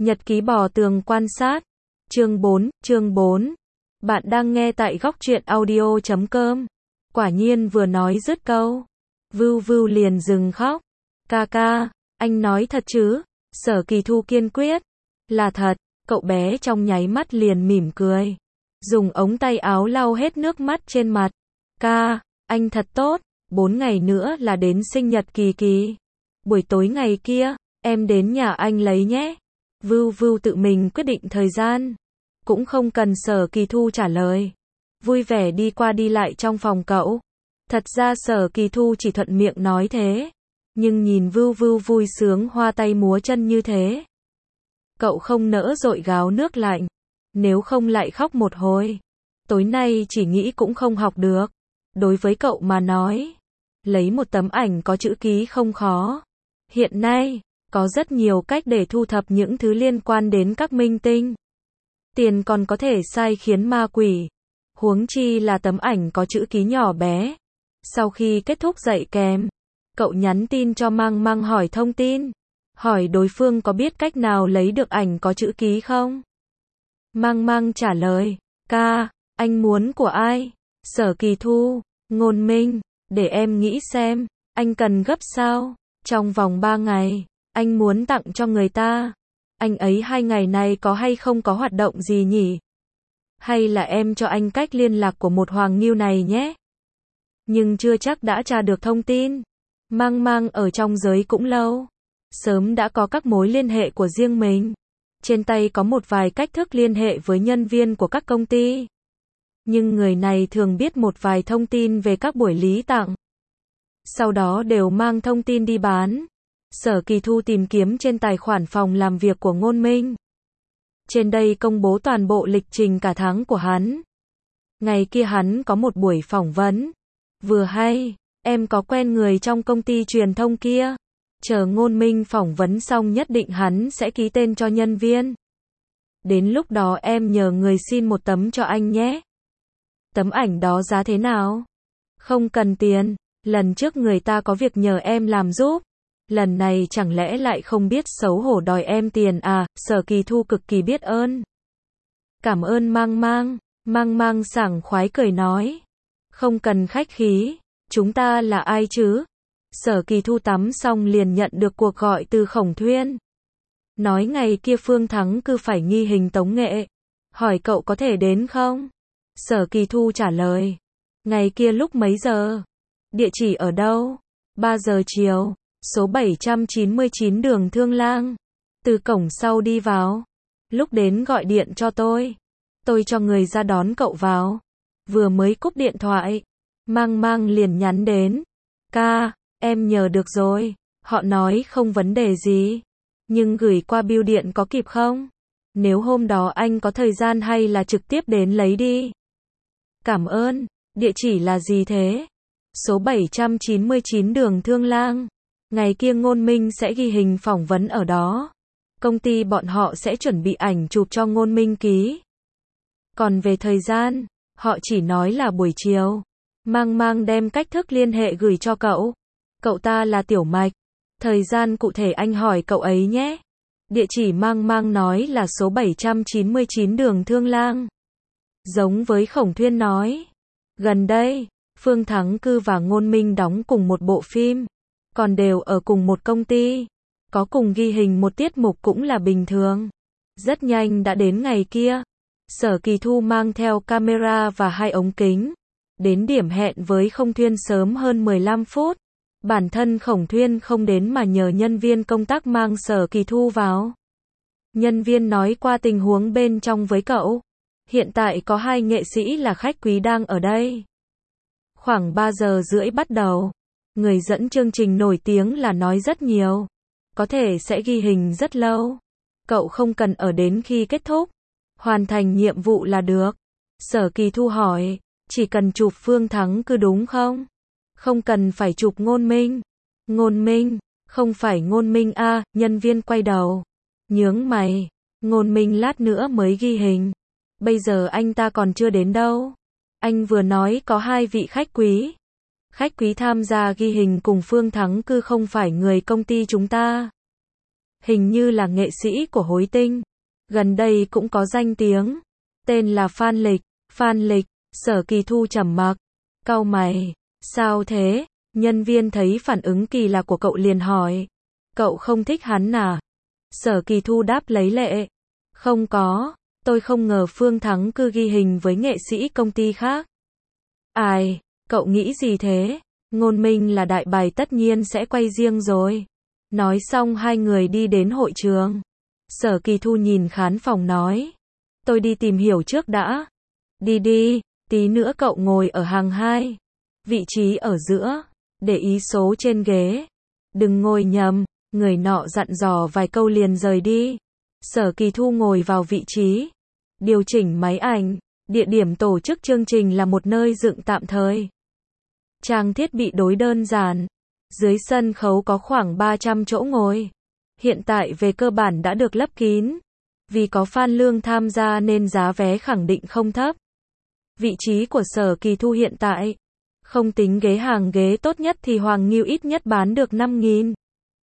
Nhật ký bò tường quan sát. Chương 4. Bạn đang nghe tại góc truyện audio.com. Quả nhiên vừa nói dứt câu, Vưu Vưu liền dừng khóc. Ca ca, anh nói thật chứ? Sở Kỳ Thu kiên quyết. Là thật, cậu bé trong nháy mắt liền mỉm cười. Dùng ống tay áo lau hết nước mắt trên mặt. Ca, anh thật tốt, 4 ngày nữa là đến sinh nhật Kỳ Kỳ. Buổi tối ngày kia, em đến nhà anh lấy nhé. Vưu Vưu tự mình quyết định thời gian. Cũng không cần Sở Kỳ Thu trả lời. Vui vẻ đi qua đi lại trong phòng cậu. Thật ra Sở Kỳ Thu chỉ thuận miệng nói thế. Nhưng nhìn Vưu Vưu vui sướng hoa tay múa chân như thế, cậu không nỡ dội gáo nước lạnh. Nếu không lại khóc một hồi. Tối nay chỉ nghĩ cũng không học được. Đối với cậu mà nói, lấy một tấm ảnh có chữ ký không khó. Hiện nay, có rất nhiều cách để thu thập những thứ liên quan đến các minh tinh. Tiền còn có thể sai khiến ma quỷ. Huống chi là tấm ảnh có chữ ký nhỏ bé. Sau khi kết thúc dạy kèm, cậu nhắn tin cho Mang Mang hỏi thông tin. Hỏi đối phương có biết cách nào lấy được ảnh có chữ ký không? Mang Mang trả lời, ca, anh muốn của ai? Sở Kỳ Thu, Ngôn Minh, để em nghĩ xem, anh cần gấp sao? Trong vòng 3 ngày, anh muốn tặng cho người ta. Anh ấy 2 ngày này có hay không có hoạt động gì nhỉ? Hay là em cho anh cách liên lạc của một Hoàng Nghiêu này nhé? Nhưng chưa chắc đã tra được thông tin. Mang Mang ở trong giới cũng lâu. Sớm đã có các mối liên hệ của riêng mình. Trên tay có một vài cách thức liên hệ với nhân viên của các công ty. Nhưng người này thường biết một vài thông tin về các buổi lý tặng. Sau đó đều mang thông tin đi bán. Sở Kỳ Thu tìm kiếm trên tài khoản phòng làm việc của Ngôn Minh. Trên đây công bố toàn bộ lịch trình cả tháng của hắn. Ngày kia hắn có một buổi phỏng vấn. Vừa hay, em có quen người trong công ty truyền thông kia. Chờ Ngôn Minh phỏng vấn xong nhất định hắn sẽ ký tên cho nhân viên. Đến lúc đó em nhờ người xin một tấm cho anh nhé. Tấm ảnh đó giá thế nào? Không cần tiền. Lần trước người ta có việc nhờ em làm giúp. Lần này chẳng lẽ lại không biết xấu hổ đòi em tiền à? Sở Kỳ Thu cực kỳ biết ơn. Cảm ơn Mang Mang. Mang Mang sảng khoái cười nói. Không cần khách khí. Chúng ta là ai chứ? Sở Kỳ Thu tắm xong liền nhận được cuộc gọi từ Khổng Thuyên. Nói ngày kia Phương Thắng Cư phải nghi hình tống nghệ. Hỏi cậu có thể đến không? Sở Kỳ Thu trả lời. Ngày kia lúc mấy giờ? Địa chỉ ở đâu? 3 giờ chiều. Số 799 đường Thương Lang. Từ cổng sau đi vào. Lúc đến gọi điện cho tôi. Tôi cho người ra đón cậu vào. Vừa mới cúp điện thoại, Mang Mang liền nhắn đến. Ca, em nhờ được rồi. Họ nói không vấn đề gì. Nhưng gửi qua bưu điện có kịp không? Nếu hôm đó anh có thời gian hay là trực tiếp đến lấy đi. Cảm ơn. Địa chỉ là gì thế? Số 799 đường Thương Lang. Ngày kia Ngôn Minh sẽ ghi hình phỏng vấn ở đó. Công ty bọn họ sẽ chuẩn bị ảnh chụp cho Ngôn Minh ký. Còn về thời gian, họ chỉ nói là buổi chiều. Mang Mang đem cách thức liên hệ gửi cho cậu. Cậu ta là Tiểu Mạch. Thời gian cụ thể anh hỏi cậu ấy nhé. Địa chỉ Mang Mang nói là số 799 đường Thương Lang. Giống với Khổng Thuyên nói. Gần đây, Phương Thắng Cư và Ngôn Minh đóng cùng một bộ phim. Còn đều ở cùng một công ty. Có cùng ghi hình một tiết mục cũng là bình thường. Rất nhanh đã đến ngày kia. Sở Kỳ Thu mang theo camera và 2 ống kính. Đến điểm hẹn với Khổng Thuyên sớm hơn 15 phút. Bản thân Khổng Thuyên không đến mà nhờ nhân viên công tác mang Sở Kỳ Thu vào. Nhân viên nói qua tình huống bên trong với cậu. Hiện tại có 2 nghệ sĩ là khách quý đang ở đây. Khoảng 3 giờ rưỡi bắt đầu. Người dẫn chương trình nổi tiếng là nói rất nhiều. Có thể sẽ ghi hình rất lâu. Cậu không cần ở đến khi kết thúc. Hoàn thành nhiệm vụ là được. Sở Kỳ Thu hỏi. Chỉ cần chụp Phương Thắng Cư đúng không? Không cần phải chụp Ngôn Minh. Ngôn Minh, không phải Ngôn Minh a, nhân viên quay đầu. Nhướng mày. Ngôn Minh lát nữa mới ghi hình. Bây giờ anh ta còn chưa đến đâu. Anh vừa nói có 2 vị khách quý. Khách quý tham gia ghi hình cùng Phương Thắng Cư không phải người công ty chúng ta. hình như là nghệ sĩ của Hối Tinh. Gần đây cũng có danh tiếng. Tên là Phan Lịch. Phan Lịch, Sở Kỳ Thu trầm mặc. Cau mày. Sao thế? Nhân viên thấy phản ứng kỳ lạ của cậu liền hỏi. Cậu không thích hắn à? Sở Kỳ Thu đáp lấy lệ. Không có, tôi không ngờ Phương Thắng cứ ghi hình với nghệ sĩ công ty khác. Ai, cậu nghĩ gì thế? Ngôn Minh là đại bài tất nhiên sẽ quay riêng rồi. Nói xong hai người đi đến hội trường. Sở Kỳ Thu nhìn khán phòng nói. Tôi đi tìm hiểu trước đã. Đi đi, tí nữa cậu ngồi ở hàng 2. Vị trí ở giữa. Để ý số trên ghế. Đừng ngồi nhầm. Người nọ dặn dò vài câu liền rời đi. Sở Kỳ Thu ngồi vào vị trí. Điều chỉnh máy ảnh. Địa điểm tổ chức chương trình là một nơi dựng tạm thời. Trang thiết bị đối đơn giản. Dưới sân khấu có khoảng 300 chỗ ngồi. Hiện tại về cơ bản đã được lấp kín. Vì có Phan Lương tham gia nên giá vé khẳng định không thấp. Vị trí của Sở Kỳ Thu hiện tại, không tính ghế hàng ghế tốt nhất thì Hoàng Nghiêu ít nhất bán được 5.000.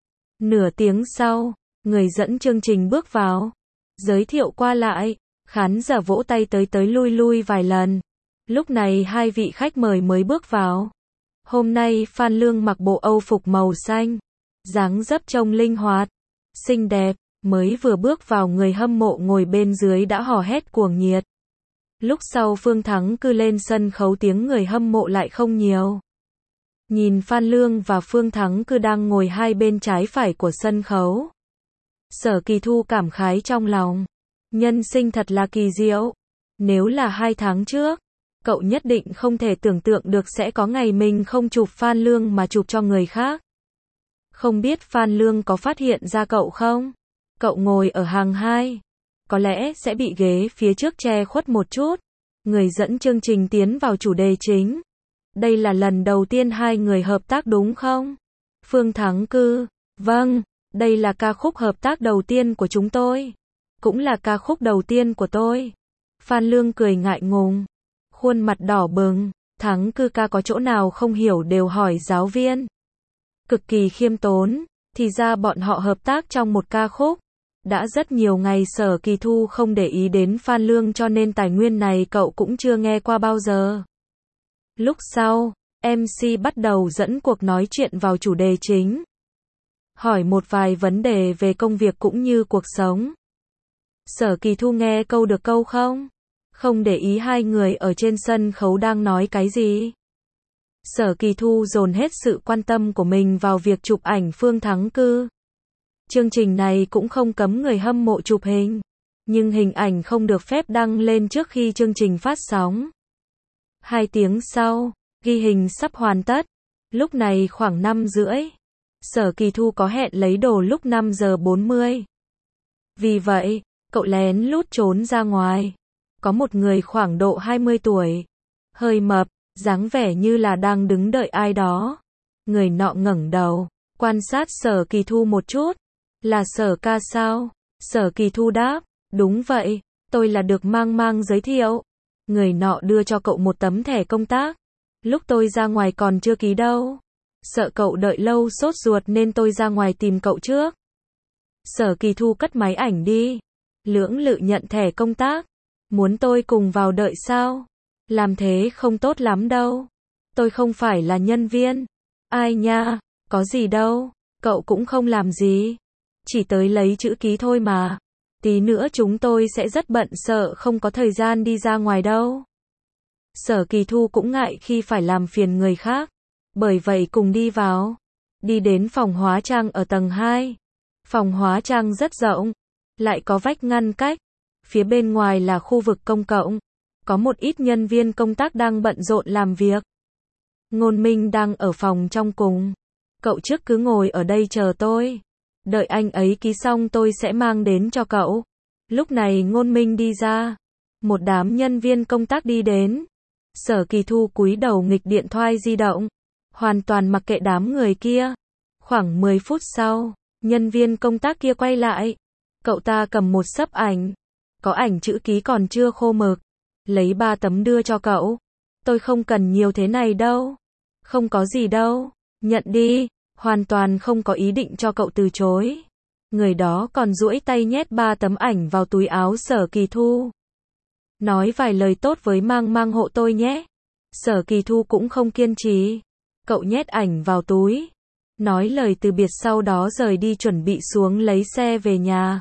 Nửa tiếng sau, người dẫn chương trình bước vào. Giới thiệu qua lại, khán giả vỗ tay tới lui vài lần. Lúc này hai vị khách mời mới bước vào. Hôm nay Phan Lương mặc bộ Âu phục màu xanh. Dáng dấp trông linh hoạt, xinh đẹp. Mới vừa bước vào người hâm mộ ngồi bên dưới đã hò hét cuồng nhiệt. Lúc sau Phương Thắng cứ lên sân khấu tiếng người hâm mộ lại không nhiều. Nhìn Phan Lương và Phương Thắng cứ đang ngồi hai bên trái phải của sân khấu. Sở Kỳ Thu cảm khái trong lòng. Nhân sinh thật là kỳ diệu. Nếu là 2 tháng trước, cậu nhất định không thể tưởng tượng được sẽ có ngày mình không chụp Phan Lương mà chụp cho người khác. Không biết Phan Lương có phát hiện ra cậu không? Cậu ngồi ở hàng 2. Có lẽ sẽ bị ghế phía trước che khuất một chút. Người dẫn chương trình tiến vào chủ đề chính. Đây là lần đầu tiên hai người hợp tác đúng không? Phương Thắng cứ. Vâng, đây là ca khúc hợp tác đầu tiên của chúng tôi. Cũng là ca khúc đầu tiên của tôi. Phan Lương cười ngại ngùng. Khuôn mặt đỏ bừng. Thắng cứ ca có chỗ nào không hiểu đều hỏi giáo viên. Cực kỳ khiêm tốn. Thì ra bọn họ hợp tác trong một ca khúc. Đã rất nhiều ngày Sở Kỳ Thu không để ý đến Phan Lương cho nên tài nguyên này cậu cũng chưa nghe qua bao giờ. Lúc sau, MC bắt đầu dẫn cuộc nói chuyện vào chủ đề chính. Hỏi một vài vấn đề về công việc cũng như cuộc sống. Sở Kỳ Thu nghe câu được câu không? Không để ý hai người ở trên sân khấu đang nói cái gì. Sở Kỳ Thu dồn hết sự quan tâm của mình vào việc chụp ảnh Phương Thắng Cư. Chương trình này cũng không cấm người hâm mộ chụp hình, nhưng hình ảnh không được phép đăng lên trước khi chương trình phát sóng. 2 tiếng sau, ghi hình sắp hoàn tất. Lúc này khoảng 5:30. Sở Kỳ Thu có hẹn lấy đồ lúc 5:40. Vì vậy, cậu lén lút trốn ra ngoài. Có một người khoảng độ 20 tuổi, hơi mập, dáng vẻ như là đang đứng đợi ai đó. Người nọ ngẩng đầu, quan sát Sở Kỳ Thu một chút. Là Sở ca sao? Sở Kỳ Thu đáp, đúng vậy, tôi là được mang giới thiệu. Người nọ đưa cho cậu một tấm thẻ công tác. Lúc tôi ra ngoài còn chưa ký đâu. Sợ cậu đợi lâu sốt ruột nên tôi ra ngoài tìm cậu trước. Sở Kỳ Thu cất máy ảnh đi. Lưỡng lự nhận thẻ công tác. Muốn tôi cùng vào đợi sao? Làm thế không tốt lắm đâu. Tôi không phải là nhân viên. Ai nha, có gì đâu, cậu cũng không làm gì. Chỉ tới lấy chữ ký thôi mà. Tí nữa chúng tôi sẽ rất bận sợ không có thời gian đi ra ngoài đâu. Sở Kỳ Thu cũng ngại khi phải làm phiền người khác. Bởi vậy cùng đi vào. Đi đến phòng hóa trang ở tầng 2. Phòng hóa trang rất rộng. Lại có vách ngăn cách. Phía bên ngoài là khu vực công cộng. Có một ít nhân viên công tác đang bận rộn làm việc. Ngôn Minh đang ở phòng trong cùng. Cậu trước cứ ngồi ở đây chờ tôi. Đợi anh ấy ký xong tôi sẽ mang đến cho cậu. Lúc này Ngôn Minh đi ra. Một đám nhân viên công tác đi đến. Sở Kỳ Thu cúi đầu nghịch điện thoại di động. Hoàn toàn mặc kệ đám người kia. Khoảng 10 phút sau, nhân viên công tác kia quay lại. Cậu ta cầm một xấp ảnh. Có ảnh chữ ký còn chưa khô mực. Lấy 3 tấm đưa cho cậu. Tôi không cần nhiều thế này đâu. Không có gì đâu. Nhận đi. Hoàn toàn không có ý định cho cậu từ chối. Người đó còn duỗi tay nhét 3 tấm ảnh vào túi áo Sở Kỳ Thu. Nói vài lời tốt với Mang Mang hộ tôi nhé. Sở Kỳ Thu cũng không kiên trì. Cậu nhét ảnh vào túi. Nói lời từ biệt sau đó rời đi chuẩn bị xuống lấy xe về nhà.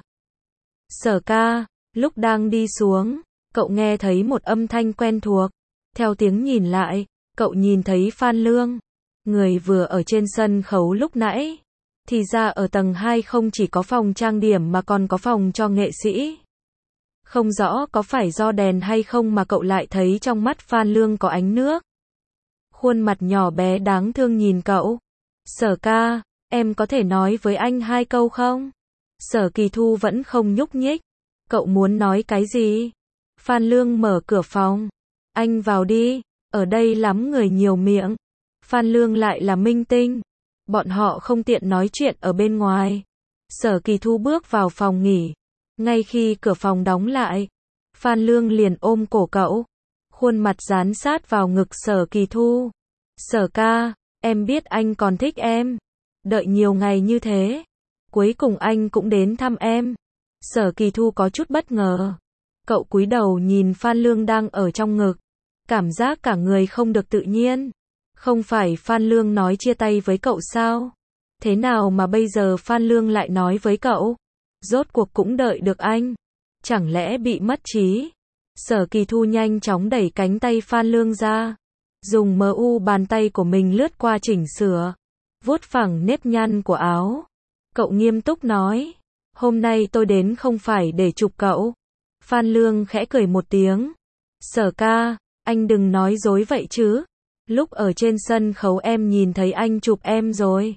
Sở ca, lúc đang đi xuống, cậu nghe thấy một âm thanh quen thuộc. Theo tiếng nhìn lại, cậu nhìn thấy Phan Lương. Người vừa ở trên sân khấu lúc nãy. Thì ra ở tầng 2 không chỉ có phòng trang điểm mà còn có phòng cho nghệ sĩ. Không rõ có phải do đèn hay không mà cậu lại thấy trong mắt Phan Lương có ánh nước. Khuôn mặt nhỏ bé đáng thương nhìn cậu. Sở ca, em có thể nói với anh 2 câu không? Sở Kỳ Thu vẫn không nhúc nhích. Cậu muốn nói cái gì? Phan Lương mở cửa phòng. Anh vào đi, ở đây lắm người nhiều miệng. Phan Lương lại là minh tinh. Bọn họ không tiện nói chuyện ở bên ngoài. Sở Kỳ Thu bước vào phòng nghỉ. Ngay khi cửa phòng đóng lại, Phan Lương liền ôm cổ cậu. Khuôn mặt dán sát vào ngực Sở Kỳ Thu. Sở ca, em biết anh còn thích em. Đợi nhiều ngày như thế. Cuối cùng anh cũng đến thăm em. Sở Kỳ Thu có chút bất ngờ. Cậu cúi đầu nhìn Phan Lương đang ở trong ngực. Cảm giác cả người không được tự nhiên. Không phải Phan Lương nói chia tay với cậu sao? Thế nào mà bây giờ Phan Lương lại nói với cậu? Rốt cuộc cũng đợi được anh. Chẳng lẽ bị mất trí? Sở Kỳ Thu nhanh chóng đẩy cánh tay Phan Lương ra. Dùng bàn tay của mình lướt qua chỉnh sửa. Vuốt phẳng nếp nhăn của áo. Cậu nghiêm túc nói. Hôm nay tôi đến không phải để chụp cậu. Phan Lương khẽ cười một tiếng. Sở ca, anh đừng nói dối vậy chứ. Lúc ở trên sân khấu em nhìn thấy anh chụp em rồi.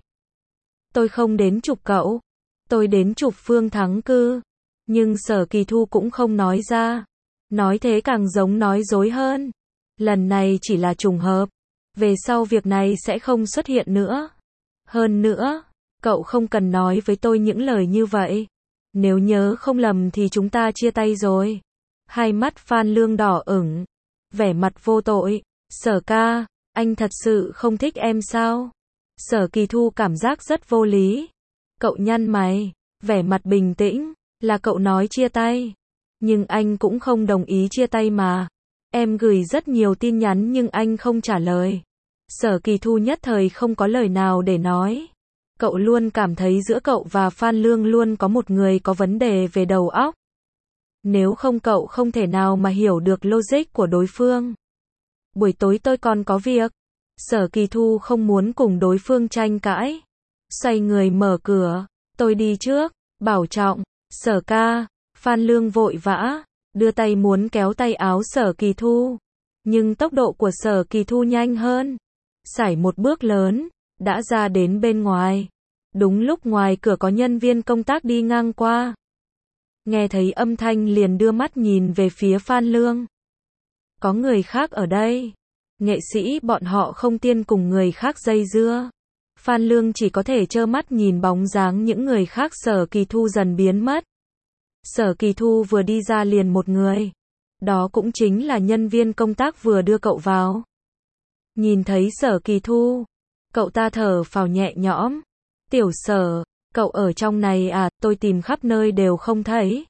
Tôi không đến chụp cậu. Tôi đến chụp Phương Thắng Cư. Nhưng Sở Kỳ Thu cũng không nói ra. Nói thế càng giống nói dối hơn. Lần này chỉ là trùng hợp. Về sau việc này sẽ không xuất hiện nữa. Hơn nữa, cậu không cần nói với tôi những lời như vậy. Nếu nhớ không lầm thì chúng ta chia tay rồi. Hai mắt Phan Lương đỏ ửng. Vẻ mặt vô tội. Sở ca, anh thật sự không thích em sao? Sở Kỳ Thu cảm giác rất vô lý. Cậu nhăn mày, vẻ mặt bình tĩnh, là cậu nói chia tay. Nhưng anh cũng không đồng ý chia tay mà. Em gửi rất nhiều tin nhắn nhưng anh không trả lời. Sở Kỳ Thu nhất thời không có lời nào để nói. Cậu luôn cảm thấy giữa cậu và Phan Lương luôn có một người có vấn đề về đầu óc. Nếu không cậu không thể nào mà hiểu được logic của đối phương. Buổi tối tôi còn có việc. Sở Kỳ Thu không muốn cùng đối phương tranh cãi. Xoay người mở cửa. Tôi đi trước. Bảo trọng. Sở ca. Phan Lương vội vã. Đưa tay muốn kéo tay áo Sở Kỳ Thu. Nhưng tốc độ của Sở Kỳ Thu nhanh hơn. Sải một bước lớn. Đã ra đến bên ngoài. Đúng lúc ngoài cửa có nhân viên công tác đi ngang qua. Nghe thấy âm thanh liền đưa mắt nhìn về phía Phan Lương. Có người khác ở đây. Nghệ sĩ bọn họ không tiên cùng người khác dây dưa. Phan Lương chỉ có thể trơ mắt nhìn bóng dáng những người khác. Sở Kỳ Thu dần biến mất. Sở Kỳ Thu vừa đi ra liền một người. Đó cũng chính là nhân viên công tác vừa đưa cậu vào. Nhìn thấy Sở Kỳ Thu, cậu ta thở phào nhẹ nhõm. Tiểu Sở, cậu ở trong này à? Tôi tìm khắp nơi đều không thấy.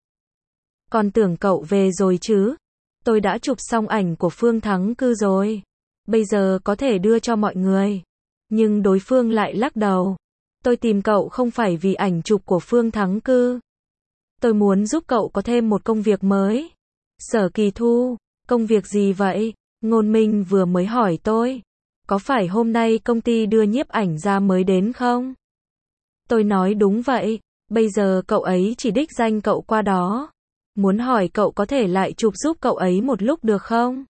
Còn tưởng cậu về rồi chứ. Tôi đã chụp xong ảnh của Phương Thắng Cư rồi. Bây giờ có thể đưa cho mọi người. Nhưng đối phương lại lắc đầu. Tôi tìm cậu không phải vì ảnh chụp của Phương Thắng Cư. Tôi muốn giúp cậu có thêm một công việc mới. Sở Kỳ Thu, công việc gì vậy? Ngôn Minh vừa mới hỏi tôi. Có phải hôm nay công ty đưa nhiếp ảnh ra mới đến không? Tôi nói đúng vậy. Bây giờ cậu ấy chỉ đích danh cậu qua đó. Muốn hỏi cậu có thể lại chụp giúp cậu ấy một lúc được không?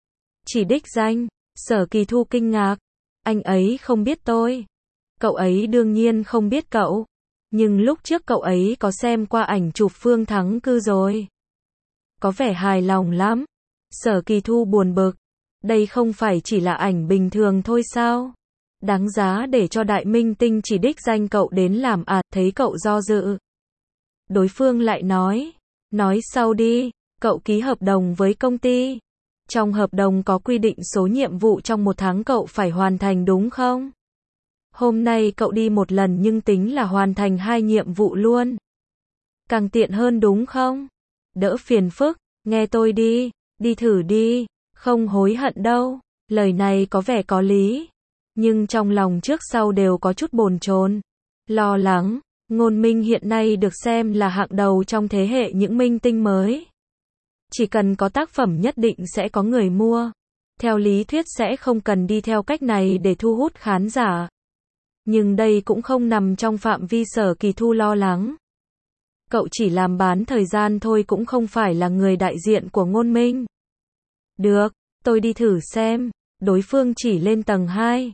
Chỉ đích danh. Sở Kỳ Thu kinh ngạc. Anh ấy không biết tôi. Cậu ấy đương nhiên không biết cậu. Nhưng lúc trước cậu ấy có xem qua ảnh chụp Phương Thắng Cư rồi. Có vẻ hài lòng lắm. Sở Kỳ Thu buồn bực. Đây không phải chỉ là ảnh bình thường thôi sao? Đáng giá để cho đại minh tinh chỉ đích danh cậu đến làm à? Thấy cậu do dự. Đối phương lại nói. Nói sau đi. Cậu ký hợp đồng với công ty. Trong hợp đồng có quy định số nhiệm vụ trong một tháng cậu phải hoàn thành đúng không? Hôm nay cậu đi một lần nhưng tính là hoàn thành 2 nhiệm vụ luôn. Càng tiện hơn đúng không? Đỡ phiền phức, nghe tôi đi, đi thử đi, không hối hận đâu. Lời này có vẻ có lý, nhưng trong lòng trước sau đều có chút bồn chồn, lo lắng. Ngôn Minh hiện nay được xem là hạng đầu trong thế hệ những minh tinh mới. Chỉ cần có tác phẩm nhất định sẽ có người mua. Theo lý thuyết sẽ không cần đi theo cách này để thu hút khán giả. Nhưng đây cũng không nằm trong phạm vi Sở Kỳ Thu lo lắng. Cậu chỉ làm bán thời gian thôi, cũng không phải là người đại diện của Ngôn Minh. Được, tôi đi thử xem. Đối phương chỉ lên tầng 2.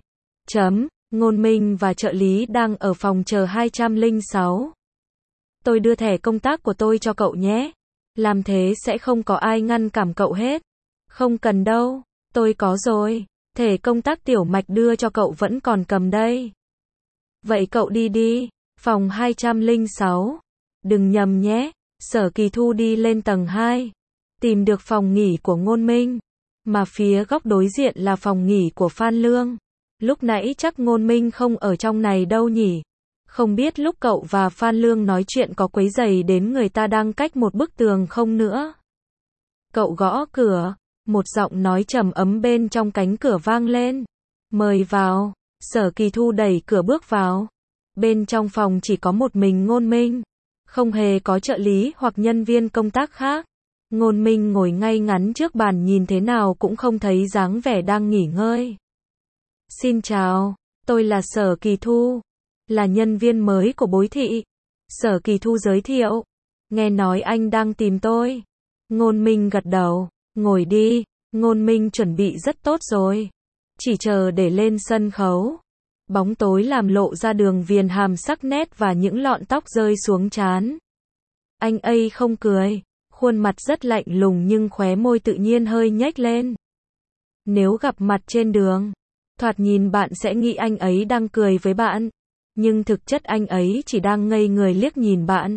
Ngôn Minh và trợ lý đang ở phòng chờ 206. Tôi đưa thẻ công tác của tôi cho cậu nhé. Làm thế sẽ không có ai ngăn cản cậu hết. Không cần đâu, tôi có rồi. Thẻ công tác Tiểu Mạch đưa cho cậu vẫn còn cầm đây. Vậy cậu đi đi. Phòng 206. Đừng nhầm nhé. Sở Kỳ Thu đi lên tầng 2. Tìm được phòng nghỉ của Ngôn Minh. Mà phía góc đối diện là phòng nghỉ của Phan Lương. Lúc nãy chắc Ngôn Minh không ở trong này đâu nhỉ. Không biết lúc cậu và Phan Lương nói chuyện có quấy rầy đến người ta đang cách một bức tường không nữa. Cậu gõ cửa. Một giọng nói trầm ấm bên trong cánh cửa vang lên. Mời vào. Sở Kỳ Thu đẩy cửa bước vào. Bên trong phòng chỉ có một mình Ngôn Minh. Không hề có trợ lý hoặc nhân viên công tác khác. Ngôn Minh ngồi ngay ngắn trước bàn, nhìn thế nào cũng không thấy dáng vẻ đang nghỉ ngơi. Xin chào, tôi là Sở Kỳ Thu, là nhân viên mới của Bối Thị. Sở Kỳ Thu giới thiệu. Nghe nói anh đang tìm tôi. Ngôn Minh gật đầu. Ngồi đi. Ngôn Minh chuẩn bị rất tốt rồi. Chỉ chờ để lên sân khấu. Bóng tối làm lộ ra đường viền hàm sắc nét và những lọn tóc rơi xuống trán. Anh ấy không cười. Khuôn mặt rất lạnh lùng nhưng khóe môi tự nhiên hơi nhếch lên. Nếu gặp mặt trên đường, thoạt nhìn bạn sẽ nghĩ anh ấy đang cười với bạn. Nhưng thực chất anh ấy chỉ đang ngây người liếc nhìn bạn.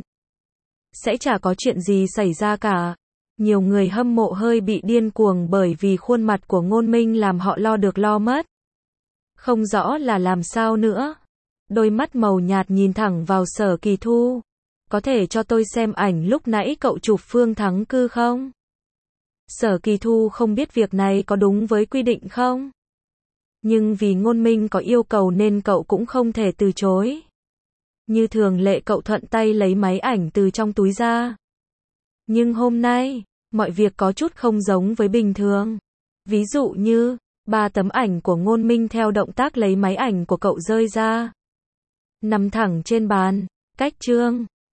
Sẽ chả có chuyện gì xảy ra cả. Nhiều người hâm mộ hơi bị điên cuồng bởi vì khuôn mặt của Ngôn Minh làm họ lo được lo mất. Không rõ là làm sao nữa. Đôi mắt màu nhạt nhìn thẳng vào Sở Kỳ Thu. Có thể cho tôi xem ảnh lúc nãy cậu chụp Phương Thắng Cư không? Sở Kỳ Thu không biết việc này có đúng với quy định không? Nhưng vì Ngôn Minh có yêu cầu nên cậu cũng không thể từ chối. Như thường lệ cậu thuận tay lấy máy ảnh từ trong túi ra. Nhưng hôm nay, mọi việc có chút không giống với bình thường. Ví dụ như, 3 tấm ảnh của Ngôn Minh theo động tác lấy máy ảnh của cậu rơi ra. Nằm thẳng trên bàn, cách chương.